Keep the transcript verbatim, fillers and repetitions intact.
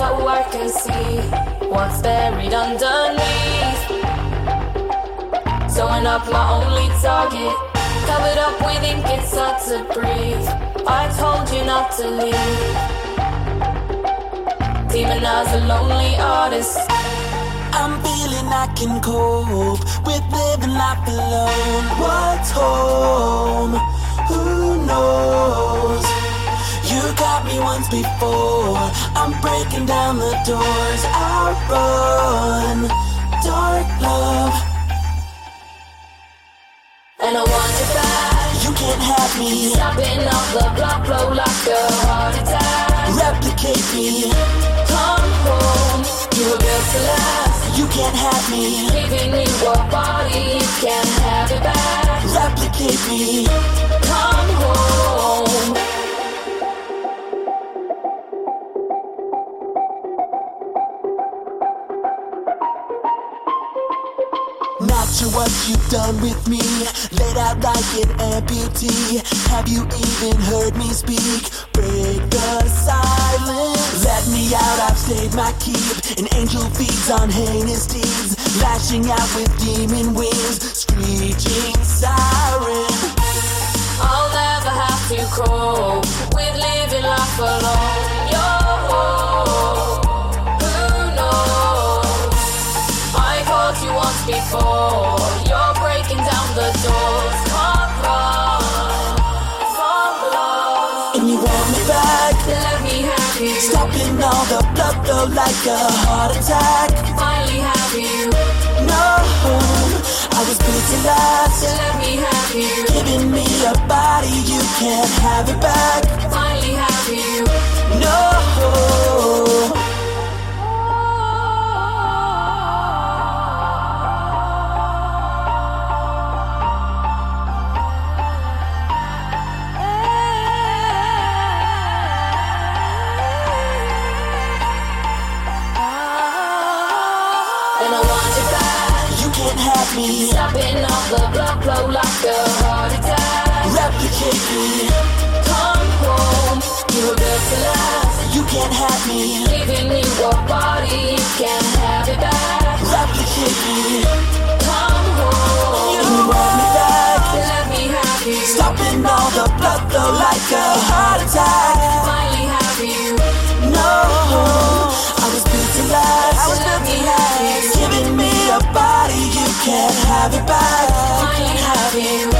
so I can see what's buried underneath. Sewing up my only target, covered up with ink, it's hard to breathe. I told you not to leave. Demonize a lonely artist. I'm feeling I can cope with living life alone. What's home? Who knows? You got me once before. I'm breaking down the doors. I run, dark love, and I want you back. You can't have me. Stopping off the blood flow like a heart attack. Replicate me. Come home. You were built to last. You can't have me. Giving you a body, you can't have it back. Replicate me. Come home. Not sure what you've done with me. Laid out like an amputee. Have you even heard me speak? Break the silence. Let me out, I've stayed my keep. An angel feeds on heinous deeds. Lashing out with demon wings. Screeching siren. I'll never have to cope with living life alone. Yo, who knows? I called you once before. You're breaking down the doors. Can't run from love. And you want me back? Let me have you. Stopping all the blood flow like a heart attack. Finally have you. No, I was built to last. Let me have you. Giving me a body, you can't have it back. Finally have you. No. And I want you back. You can't have me. Stopping off the blood flow like a heart attack. Replicate me. Come home. You were built to last. You can't have me. Giving you a body, you can't have it back. Replicate me. Come home. You want me back. Let me have you. Stopping all the blood flow like a heart attack. Finally have you. No, I was built to last. I was built to last. Giving me a body, you can't have it back. Finally have you.